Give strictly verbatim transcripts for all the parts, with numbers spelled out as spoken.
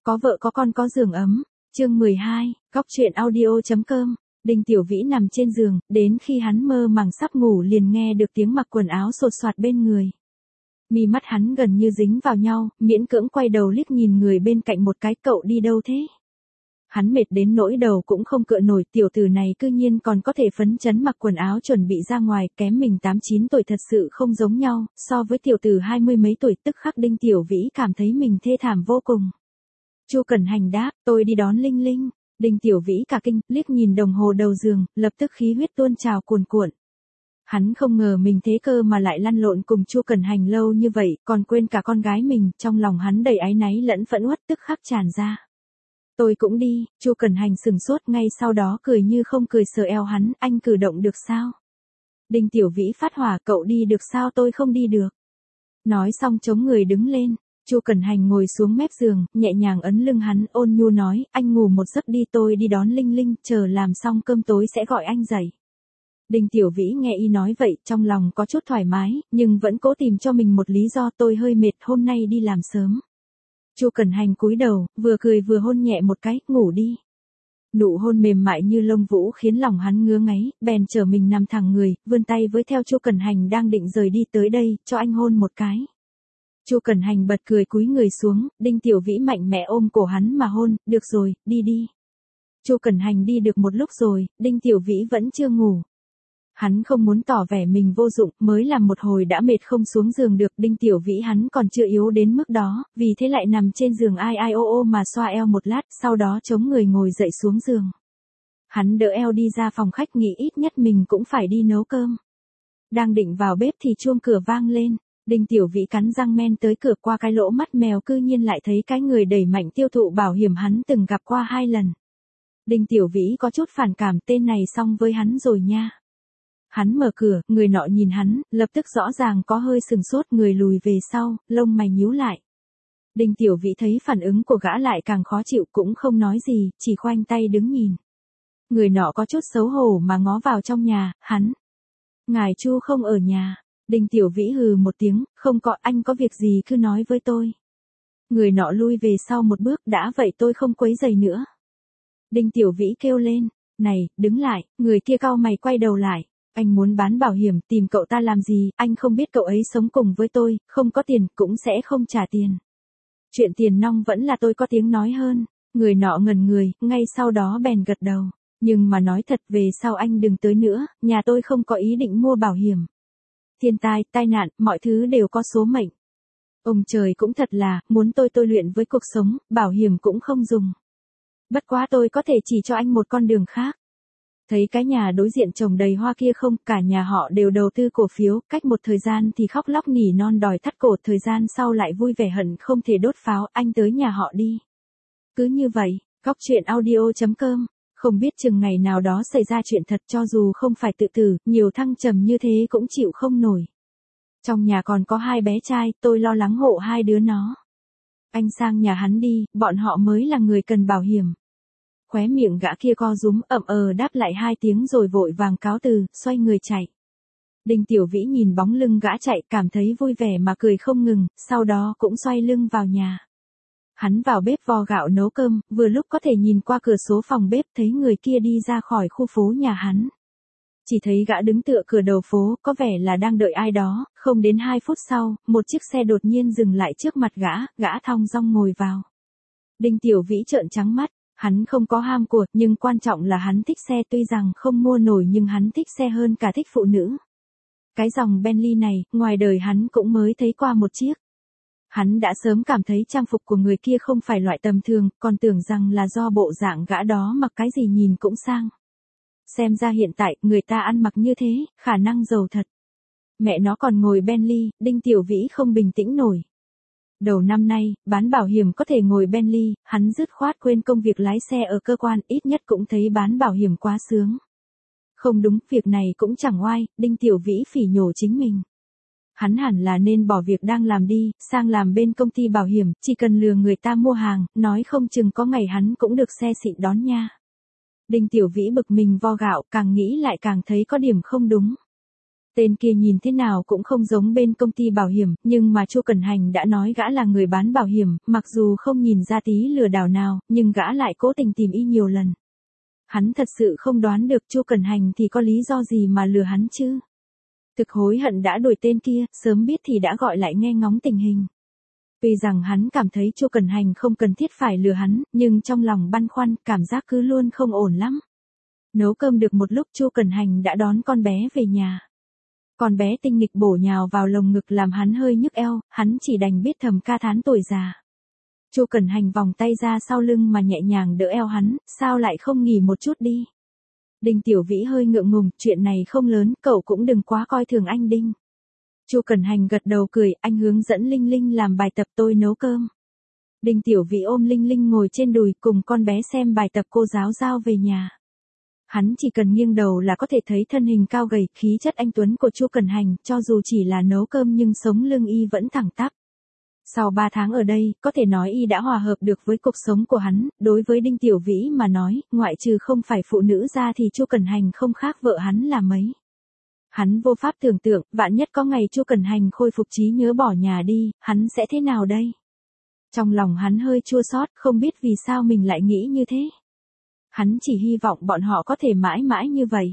có vợ có con có giường ấm. Chương mười hai, góc truyện audio.com. Đinh Tiểu Vĩ nằm trên giường, đến khi hắn mơ màng sắp ngủ liền nghe được tiếng mặc quần áo sột soạt bên người. Mi mắt hắn gần như dính vào nhau, miễn cưỡng quay đầu liếc nhìn người bên cạnh một cái, cậu đi đâu thế? Hắn mệt đến nỗi đầu cũng không cựa nổi, tiểu tử này cư nhiên còn có thể phấn chấn mặc quần áo chuẩn bị ra ngoài, kém mình tám chín tuổi thật sự không giống nhau, so với tiểu tử hai mươi mấy tuổi tức khắc Đinh Tiểu Vĩ cảm thấy mình thê thảm vô cùng. Chu Cẩn Hành đáp, tôi đi đón Linh Linh. Đinh Tiểu Vĩ cả kinh, liếc nhìn đồng hồ đầu giường, lập tức khí huyết tuôn trào cuồn cuộn. Hắn không ngờ mình thế cơ mà lại lăn lộn cùng Chu Cẩn Hành lâu như vậy, còn quên cả con gái mình, trong lòng hắn đầy áy náy lẫn phẫn uất tức khắc tràn ra. Tôi cũng đi. Chu Cẩn Hành sừng sốt, ngay sau đó cười như không cười sờ eo hắn, anh cử động được sao? Đinh Tiểu Vĩ phát hỏa, cậu đi được sao tôi không đi được? Nói xong chống người đứng lên. Chu Cẩn Hành ngồi xuống mép giường, nhẹ nhàng ấn lưng hắn, ôn nhu nói, anh ngủ một giấc đi, tôi đi đón Linh Linh, chờ làm xong cơm tối sẽ gọi anh dậy. Đinh Tiểu Vĩ nghe y nói vậy, trong lòng có chút thoải mái, nhưng vẫn cố tìm cho mình một lý do, tôi hơi mệt, hôm nay đi làm sớm. Chu Cẩn Hành cúi đầu, vừa cười vừa hôn nhẹ một cái, ngủ đi. Nụ hôn mềm mại như lông vũ khiến lòng hắn ngứa ngáy, bèn trở mình nằm thẳng người, vươn tay với theo Chu Cẩn Hành đang định rời đi, tới đây, cho anh hôn một cái. Chu Cẩn Hành bật cười cúi người xuống, Đinh Tiểu Vĩ mạnh mẽ ôm cổ hắn mà hôn, được rồi, đi đi. Chu Cẩn Hành đi được một lúc rồi, Đinh Tiểu Vĩ vẫn chưa ngủ. Hắn không muốn tỏ vẻ mình vô dụng, mới làm một hồi đã mệt không xuống giường được, Đinh Tiểu Vĩ hắn còn chưa yếu đến mức đó, vì thế lại nằm trên giường ai ai ô ô mà xoa eo một lát, sau đó chống người ngồi dậy xuống giường. Hắn đỡ eo đi ra phòng khách, nghĩ ít nhất mình cũng phải đi nấu cơm. Đang định vào bếp thì chuông cửa vang lên. Đinh Tiểu Vĩ cắn răng men tới cửa, qua cái lỗ mắt mèo cư nhiên lại thấy cái người đẩy mạnh tiêu thụ bảo hiểm hắn từng gặp qua hai lần. Đinh Tiểu Vĩ có chút phản cảm, tên này xong với hắn rồi nha. Hắn mở cửa, người nọ nhìn hắn, lập tức rõ ràng có hơi sừng sốt, người lùi về sau, lông mày nhíu lại. Đinh Tiểu Vĩ thấy phản ứng của gã lại càng khó chịu, cũng không nói gì, chỉ khoanh tay đứng nhìn. Người nọ có chút xấu hổ mà ngó vào trong nhà, hắn. Ngài Chu không ở nhà. Đinh Tiểu Vĩ hừ một tiếng, không có, anh có việc gì cứ nói với tôi. Người nọ lui về sau một bước, đã vậy tôi không quấy rầy nữa. Đinh Tiểu Vĩ kêu lên, này, đứng lại, người kia cau mày quay đầu lại. Anh muốn bán bảo hiểm, tìm cậu ta làm gì, anh không biết cậu ấy sống cùng với tôi, không có tiền, cũng sẽ không trả tiền. Chuyện tiền nong vẫn là tôi có tiếng nói hơn. Người nọ ngẩn người, ngay sau đó bèn gật đầu. Nhưng mà nói thật, về sau anh đừng tới nữa, nhà tôi không có ý định mua bảo hiểm. Thiên tai, tai nạn, mọi thứ đều có số mệnh. Ông trời cũng thật là, muốn tôi tôi luyện với cuộc sống, bảo hiểm cũng không dùng. Bất quá tôi có thể chỉ cho anh một con đường khác. Thấy cái nhà đối diện trồng đầy hoa kia không, cả nhà họ đều đầu tư cổ phiếu, cách một thời gian thì khóc lóc nỉ non đòi thắt cổ, thời gian sau lại vui vẻ hận không thể đốt pháo, anh tới nhà họ đi. Cứ như vậy, góc truyện audio.com. Không biết chừng ngày nào đó xảy ra chuyện thật, cho dù không phải tự tử, nhiều thăng trầm như thế cũng chịu không nổi. Trong nhà còn có hai bé trai, tôi lo lắng hộ hai đứa nó. Anh sang nhà hắn đi, bọn họ mới là người cần bảo hiểm. Khóe miệng gã kia co rúm, ậm ờ đáp lại hai tiếng rồi vội vàng cáo từ, xoay người chạy. Đinh Tiểu Vĩ nhìn bóng lưng gã chạy, cảm thấy vui vẻ mà cười không ngừng, sau đó cũng xoay lưng vào nhà. Hắn vào bếp vo gạo nấu cơm, vừa lúc có thể nhìn qua cửa sổ phòng bếp thấy người kia đi ra khỏi khu phố nhà hắn. Chỉ thấy gã đứng tựa cửa đầu phố, có vẻ là đang đợi ai đó, không đến hai phút sau, một chiếc xe đột nhiên dừng lại trước mặt gã, gã thong dong ngồi vào. Đinh Tiểu Vĩ trợn trắng mắt, hắn không có ham của, nhưng quan trọng là hắn thích xe, tuy rằng không mua nổi nhưng hắn thích xe hơn cả thích phụ nữ. Cái dòng Bentley này, ngoài đời hắn cũng mới thấy qua một chiếc. Hắn đã sớm cảm thấy trang phục của người kia không phải loại tầm thường, còn tưởng rằng là do bộ dạng gã đó mặc cái gì nhìn cũng sang. Xem ra hiện tại, người ta ăn mặc như thế, khả năng giàu thật. Mẹ nó còn ngồi Bentley, Đinh Tiểu Vĩ không bình tĩnh nổi. Đầu năm nay, bán bảo hiểm có thể ngồi Bentley, hắn dứt khoát quên công việc lái xe ở cơ quan, ít nhất cũng thấy bán bảo hiểm quá sướng. Không đúng, việc này cũng chẳng oai, Đinh Tiểu Vĩ phỉ nhổ chính mình. Hắn hẳn là nên bỏ việc đang làm đi, sang làm bên công ty bảo hiểm, chỉ cần lừa người ta mua hàng, nói không chừng có ngày hắn cũng được xe xịn đón nha. Đinh Tiểu Vĩ bực mình vo gạo, càng nghĩ lại càng thấy có điểm không đúng. Tên kia nhìn thế nào cũng không giống bên công ty bảo hiểm, nhưng mà Chu Cẩn Hành đã nói gã là người bán bảo hiểm, mặc dù không nhìn ra tí lừa đảo nào, nhưng gã lại cố tình tìm y nhiều lần. Hắn thật sự không đoán được Chu Cẩn Hành thì có lý do gì mà lừa hắn chứ. Thực hối hận đã đuổi tên kia, sớm biết thì đã gọi lại nghe ngóng tình hình. Tuy rằng hắn cảm thấy Chu Cẩn Hành không cần thiết phải lừa hắn, nhưng trong lòng băn khoăn, cảm giác cứ luôn không ổn lắm. Nấu cơm được một lúc Chu Cẩn Hành đã đón con bé về nhà. Con bé tinh nghịch bổ nhào vào lồng ngực làm hắn hơi nhức eo, hắn chỉ đành biết thầm ca thán tuổi già. Chu Cẩn Hành vòng tay ra sau lưng mà nhẹ nhàng đỡ eo hắn, sao lại không nghỉ một chút đi. Đinh Tiểu Vĩ hơi ngượng ngùng, chuyện này không lớn, cậu cũng đừng quá coi thường anh Đinh. Chu Cẩn Hành gật đầu cười, anh hướng dẫn Linh Linh làm bài tập, tôi nấu cơm. Đinh Tiểu Vĩ ôm Linh Linh ngồi trên đùi cùng con bé xem bài tập cô giáo giao về nhà. Hắn chỉ cần nghiêng đầu là có thể thấy thân hình cao gầy, khí chất anh tuấn của Chu Cẩn Hành, cho dù chỉ là nấu cơm nhưng sống lưng y vẫn thẳng tắp. Sau ba tháng ở đây, có thể nói y đã hòa hợp được với cuộc sống của hắn, đối với Đinh Tiểu Vĩ mà nói, ngoại trừ không phải phụ nữ ra thì Chu Cẩn Hành không khác vợ hắn là mấy. Hắn vô pháp tưởng tượng, vạn nhất có ngày Chu Cẩn Hành khôi phục trí nhớ bỏ nhà đi, hắn sẽ thế nào đây? Trong lòng hắn hơi chua xót, không biết vì sao mình lại nghĩ như thế. Hắn chỉ hy vọng bọn họ có thể mãi mãi như vậy.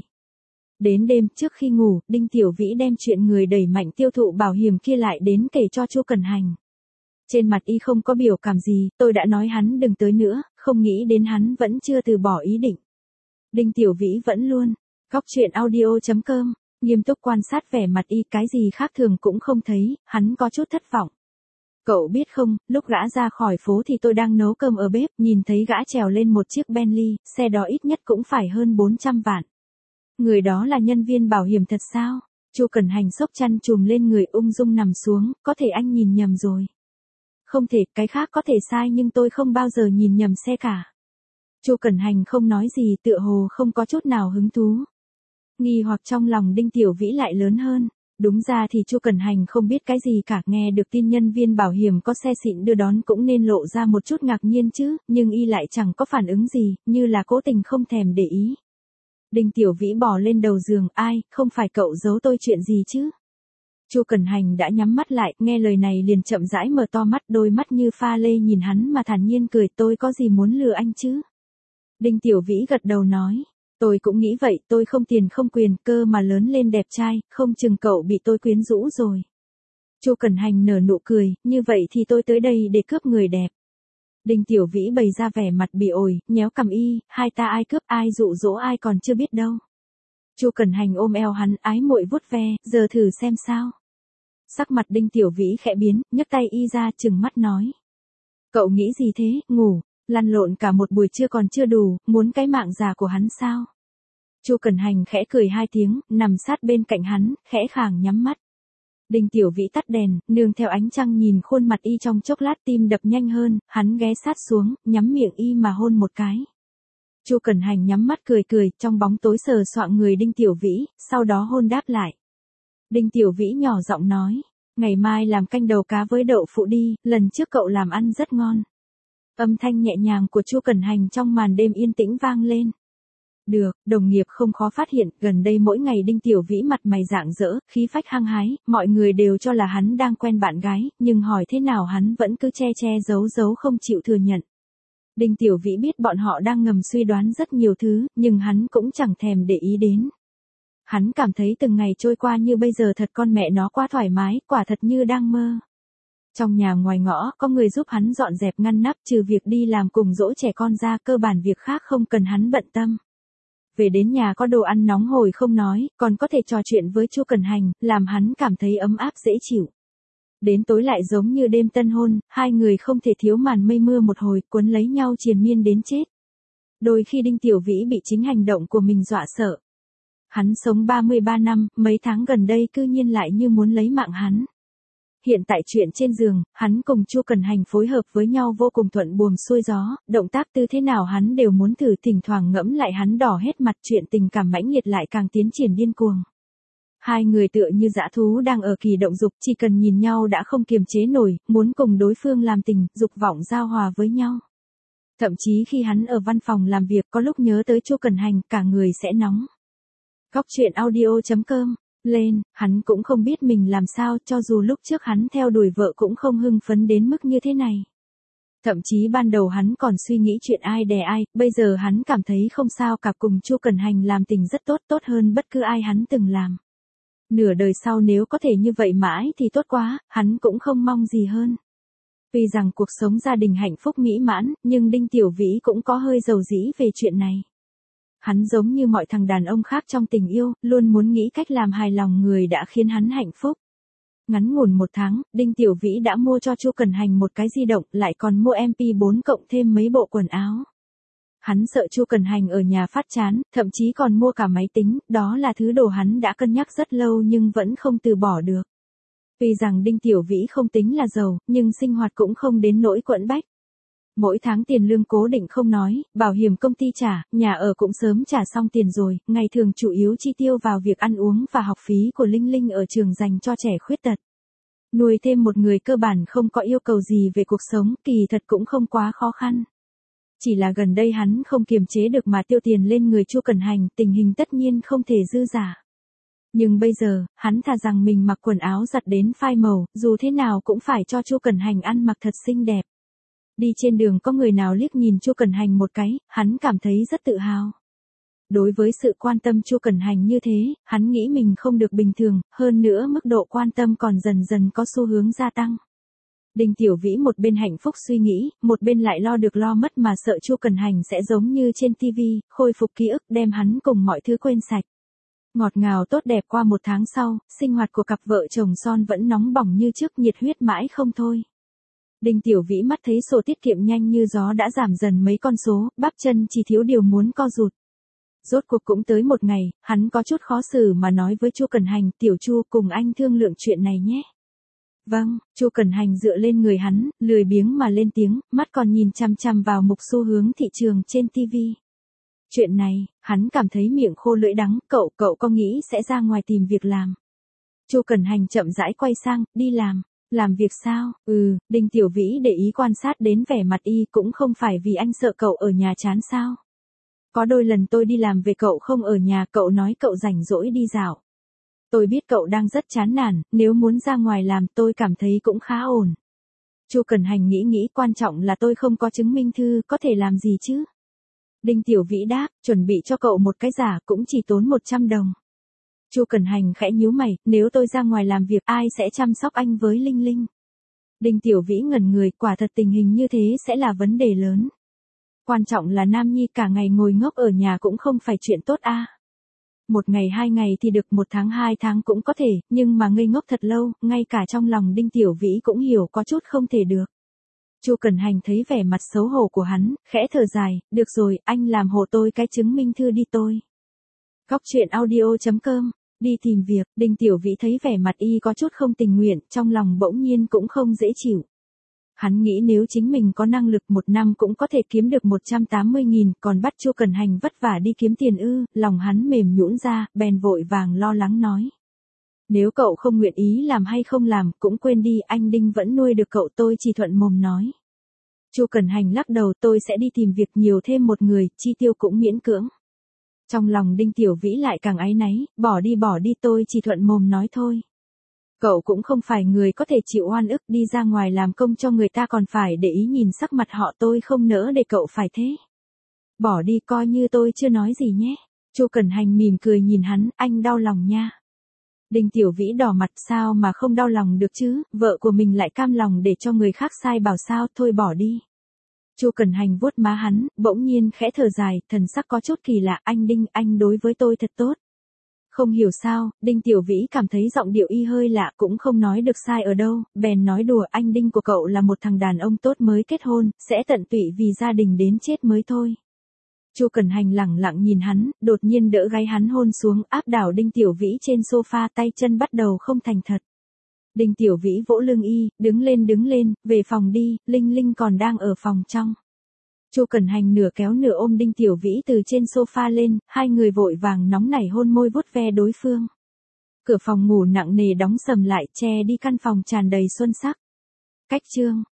Đến đêm trước khi ngủ, Đinh Tiểu Vĩ đem chuyện người đẩy mạnh tiêu thụ bảo hiểm kia lại đến kể cho Chu Cẩn Hành. Trên mặt y không có biểu cảm gì, tôi đã nói hắn đừng tới nữa, không nghĩ đến hắn vẫn chưa từ bỏ ý định. Đinh Tiểu Vĩ vẫn luôn. Góc truyện audio chấm com, nghiêm túc quan sát vẻ mặt y, cái gì khác thường cũng không thấy, hắn có chút thất vọng. Cậu biết không, lúc gã ra khỏi phố thì tôi đang nấu cơm ở bếp, nhìn thấy gã trèo lên một chiếc Bentley, xe đó ít nhất cũng phải hơn bốn trăm vạn. Người đó là nhân viên bảo hiểm thật sao? Chu Cẩn Hành xốc chăn chùm lên người ung dung nằm xuống, có thể anh nhìn nhầm rồi. Không thể, cái khác có thể sai nhưng tôi không bao giờ nhìn nhầm xe cả. Chu Cẩn Hành không nói gì, tựa hồ không có chút nào hứng thú. Nghi hoặc trong lòng Đinh Tiểu Vĩ lại lớn hơn. Đúng ra thì Chu Cẩn Hành không biết cái gì cả, nghe được tin nhân viên bảo hiểm có xe xịn đưa đón cũng nên lộ ra một chút ngạc nhiên chứ, nhưng y lại chẳng có phản ứng gì, như là cố tình không thèm để ý. Đinh Tiểu Vĩ bò lên đầu giường, ai, không phải cậu giấu tôi chuyện gì chứ? Chu Cẩn Hành đã nhắm mắt lại, nghe lời này liền chậm rãi mở to mắt, đôi mắt như pha lê nhìn hắn mà thản nhiên cười, tôi có gì muốn lừa anh chứ? Đinh Tiểu Vĩ gật đầu nói. Tôi cũng nghĩ vậy, tôi không tiền không quyền, cơ mà lớn lên đẹp trai, không chừng cậu bị tôi quyến rũ rồi. Chu Cẩn Hành nở nụ cười, như vậy thì tôi tới đây để cướp người đẹp. Đinh Tiểu Vĩ bày ra vẻ mặt bỉ ổi, nhéo cằm y, hai ta ai cướp ai dụ dỗ ai còn chưa biết đâu. Chu Cẩn Hành ôm eo hắn, ái muội vuốt ve, giờ thử xem sao. Sắc mặt Đinh Tiểu Vĩ khẽ biến, nhấc tay y ra trừng mắt nói. Cậu nghĩ gì thế, ngủ, lăn lộn cả một buổi trưa còn chưa đủ, muốn cái mạng già của hắn sao? Chu Cẩn Hành khẽ cười hai tiếng, nằm sát bên cạnh hắn, khẽ khàng nhắm mắt. Đinh Tiểu Vĩ tắt đèn, nương theo ánh trăng nhìn khuôn mặt y trong chốc lát tim đập nhanh hơn, hắn ghé sát xuống, nhắm miệng y mà hôn một cái. Chu Cẩn Hành nhắm mắt cười cười, trong bóng tối sờ soạng người Đinh Tiểu Vĩ, sau đó hôn đáp lại. Đinh Tiểu Vĩ nhỏ giọng nói, ngày mai làm canh đầu cá với đậu phụ đi, lần trước cậu làm ăn rất ngon. Âm thanh nhẹ nhàng của Chu Cẩn Hành trong màn đêm yên tĩnh vang lên. Được, đồng nghiệp không khó phát hiện, gần đây mỗi ngày Đinh Tiểu Vĩ mặt mày rạng rỡ, khí phách hăng hái, mọi người đều cho là hắn đang quen bạn gái, nhưng hỏi thế nào hắn vẫn cứ che che giấu giấu không chịu thừa nhận. Đinh Tiểu Vĩ biết bọn họ đang ngầm suy đoán rất nhiều thứ, nhưng hắn cũng chẳng thèm để ý đến. Hắn cảm thấy từng ngày trôi qua như bây giờ thật con mẹ nó quá thoải mái, quả thật như đang mơ. Trong nhà ngoài ngõ, có người giúp hắn dọn dẹp ngăn nắp, trừ việc đi làm cùng dỗ trẻ con ra, cơ bản việc khác không cần hắn bận tâm. Về đến nhà có đồ ăn nóng hổi không nói, còn có thể trò chuyện với Chu Cẩn Hành, làm hắn cảm thấy ấm áp dễ chịu. Đến tối lại giống như đêm tân hôn, hai người không thể thiếu màn mây mưa một hồi, cuốn lấy nhau triền miên đến chết. Đôi khi Đinh Tiểu Vĩ bị chính hành động của mình dọa sợ. Hắn sống ba mươi ba năm, mấy tháng gần đây cư nhiên lại như muốn lấy mạng hắn. Hiện tại chuyện trên giường, hắn cùng Chu Cẩn Hành phối hợp với nhau vô cùng thuận buồm xuôi gió, động tác tư thế nào hắn đều muốn thử, thỉnh thoảng ngẫm lại hắn đỏ hết mặt, chuyện tình cảm mãnh liệt lại càng tiến triển điên cuồng. Hai người tựa như dã thú đang ở kỳ động dục, chỉ cần nhìn nhau đã không kiềm chế nổi, muốn cùng đối phương làm tình, dục vọng giao hòa với nhau. Thậm chí khi hắn ở văn phòng làm việc có lúc nhớ tới Chu Cẩn Hành, cả người sẽ nóng. Góc truyện audio chấm com lên, hắn cũng không biết mình làm sao, cho dù lúc trước hắn theo đuổi vợ cũng không hưng phấn đến mức như thế này. Thậm chí ban đầu hắn còn suy nghĩ chuyện ai đè ai, bây giờ hắn cảm thấy không sao cả, cùng Chu Cẩn Hành làm tình rất tốt, tốt hơn bất cứ ai hắn từng làm. Nửa đời sau nếu có thể như vậy mãi thì tốt quá, hắn cũng không mong gì hơn. Tuy rằng cuộc sống gia đình hạnh phúc mỹ mãn, nhưng Đinh Tiểu Vĩ cũng có hơi dầu dĩ về chuyện này. Hắn giống như mọi thằng đàn ông khác trong tình yêu, luôn muốn nghĩ cách làm hài lòng người đã khiến hắn hạnh phúc. Ngắn ngủn một tháng, Đinh Tiểu Vĩ đã mua cho Chu Cẩn Hành một cái di động, lại còn mua em pê bốn cộng thêm mấy bộ quần áo. Hắn sợ Chu Cẩn Hành ở nhà phát chán, thậm chí còn mua cả máy tính, đó là thứ đồ hắn đã cân nhắc rất lâu nhưng vẫn không từ bỏ được. Tuy rằng Đinh Tiểu Vĩ không tính là giàu, nhưng sinh hoạt cũng không đến nỗi quẫn bách. Mỗi tháng tiền lương cố định không nói, bảo hiểm công ty trả, nhà ở cũng sớm trả xong tiền rồi, ngày thường chủ yếu chi tiêu vào việc ăn uống và học phí của Linh Linh ở trường dành cho trẻ khuyết tật. Nuôi thêm một người cơ bản không có yêu cầu gì về cuộc sống, kỳ thật cũng không quá khó khăn. Chỉ là gần đây hắn không kiềm chế được mà tiêu tiền lên người Chu Cẩn Hành, tình hình tất nhiên không thể dư giả. Nhưng bây giờ, hắn thà rằng mình mặc quần áo giặt đến phai màu, dù thế nào cũng phải cho Chu Cẩn Hành ăn mặc thật xinh đẹp. Đi trên đường có người nào liếc nhìn Chu Cẩn Hành một cái, hắn cảm thấy rất tự hào. Đối với sự quan tâm Chu Cẩn Hành như thế, hắn nghĩ mình không được bình thường, hơn nữa mức độ quan tâm còn dần dần có xu hướng gia tăng. Đinh Tiểu Vĩ một bên hạnh phúc suy nghĩ, một bên lại lo được lo mất mà sợ Chu Cẩn Hành sẽ giống như trên ti vi, khôi phục ký ức đem hắn cùng mọi thứ quên sạch. Ngọt ngào tốt đẹp qua một tháng sau, sinh hoạt của cặp vợ chồng son vẫn nóng bỏng như trước, nhiệt huyết mãi không thôi. Đinh Tiểu Vĩ mắt thấy sổ tiết kiệm nhanh như gió đã giảm dần mấy con số, bắp chân chỉ thiếu điều muốn co rụt. Rốt cuộc cũng tới một ngày, hắn có chút khó xử mà nói với Chu Cẩn Hành, "Tiểu Chu, cùng anh thương lượng chuyện này nhé." "Vâng." Chu Cẩn Hành dựa lên người hắn, lười biếng mà lên tiếng, mắt còn nhìn chằm chằm vào mục xu hướng thị trường trên ti vi. Chuyện này, hắn cảm thấy miệng khô lưỡi đắng, "Cậu, cậu có nghĩ sẽ ra ngoài tìm việc làm?" Chu Cẩn Hành chậm rãi quay sang, "Đi làm." "Làm việc sao?" "Ừ." Đinh Tiểu Vĩ để ý quan sát đến vẻ mặt y, "Cũng không phải vì anh sợ cậu ở nhà chán sao? Có đôi lần tôi đi làm về cậu không ở nhà, cậu nói cậu rảnh rỗi đi dạo. Tôi biết cậu đang rất chán nản, nếu muốn ra ngoài làm tôi cảm thấy cũng khá ổn." Chu Cẩn Hành nghĩ nghĩ, "Quan trọng là tôi không có chứng minh thư, có thể làm gì chứ?" Đinh Tiểu Vĩ đáp, "Chuẩn bị cho cậu một cái giả, cũng chỉ tốn một trăm đồng. Chu Cẩn Hành khẽ nhíu mày, "Nếu tôi ra ngoài làm việc, ai sẽ chăm sóc anh với Linh Linh?" Đinh Tiểu Vĩ ngẩn người, quả thật tình hình như thế sẽ là vấn đề lớn. Quan trọng là Nam Nhi cả ngày ngồi ngốc ở nhà cũng không phải chuyện tốt a. À. Một ngày hai ngày thì được, một tháng hai tháng cũng có thể, nhưng mà ngây ngốc thật lâu, ngay cả trong lòng Đinh Tiểu Vĩ cũng hiểu có chút không thể được. Chu Cẩn Hành thấy vẻ mặt xấu hổ của hắn, khẽ thở dài, "Được rồi, anh làm hộ tôi cái chứng minh thư đi tôi." Góc truyện audio chấm com, đi tìm việc, Đinh Tiểu Vĩ thấy vẻ mặt y có chút không tình nguyện, trong lòng bỗng nhiên cũng không dễ chịu. Hắn nghĩ nếu chính mình có năng lực một năm cũng có thể kiếm được một trăm tám mươi nghìn, còn bắt Chu Cẩn Hành vất vả đi kiếm tiền ư, lòng hắn mềm nhũn ra, bèn vội vàng lo lắng nói. "Nếu cậu không nguyện ý làm hay không làm, cũng quên đi, anh Đinh vẫn nuôi được cậu, tôi chỉ thuận mồm nói." Chu Cẩn Hành lắc đầu, "Tôi sẽ đi tìm việc, nhiều thêm một người, chi tiêu cũng miễn cưỡng." Trong lòng Đinh Tiểu Vĩ lại càng áy náy, "Bỏ đi bỏ đi, tôi chỉ thuận mồm nói thôi. Cậu cũng không phải người có thể chịu oan ức, đi ra ngoài làm công cho người ta còn phải để ý nhìn sắc mặt họ, tôi không nỡ để cậu phải thế. Bỏ đi, coi như tôi chưa nói gì nhé." Chu Cẩn Hành mỉm cười nhìn hắn, "Anh đau lòng nha." Đinh Tiểu Vĩ đỏ mặt, "Sao mà không đau lòng được chứ, vợ của mình lại cam lòng để cho người khác sai bảo sao, thôi bỏ đi." Chu Cẩn Hành vuốt má hắn, bỗng nhiên khẽ thở dài, thần sắc có chút kỳ lạ, "Anh Đinh, anh đối với tôi thật tốt." Không hiểu sao, Đinh Tiểu Vĩ cảm thấy giọng điệu y hơi lạ, cũng không nói được sai ở đâu, bèn nói đùa, "Anh Đinh của cậu là một thằng đàn ông tốt mới kết hôn, sẽ tận tụy vì gia đình đến chết mới thôi." Chu Cẩn Hành lẳng lặng nhìn hắn, đột nhiên đỡ gáy hắn hôn xuống, áp đảo Đinh Tiểu Vĩ trên sofa, tay chân bắt đầu không thành thật. Đinh Tiểu Vĩ vỗ lưng y, "Đứng lên đứng lên, về phòng đi, Linh Linh còn đang ở phòng trong." Chu Cẩn Hành nửa kéo nửa ôm Đinh Tiểu Vĩ từ trên sofa lên, hai người vội vàng nóng nảy hôn môi vuốt ve đối phương. Cửa phòng ngủ nặng nề đóng sầm lại, che đi căn phòng tràn đầy xuân sắc. Cách chương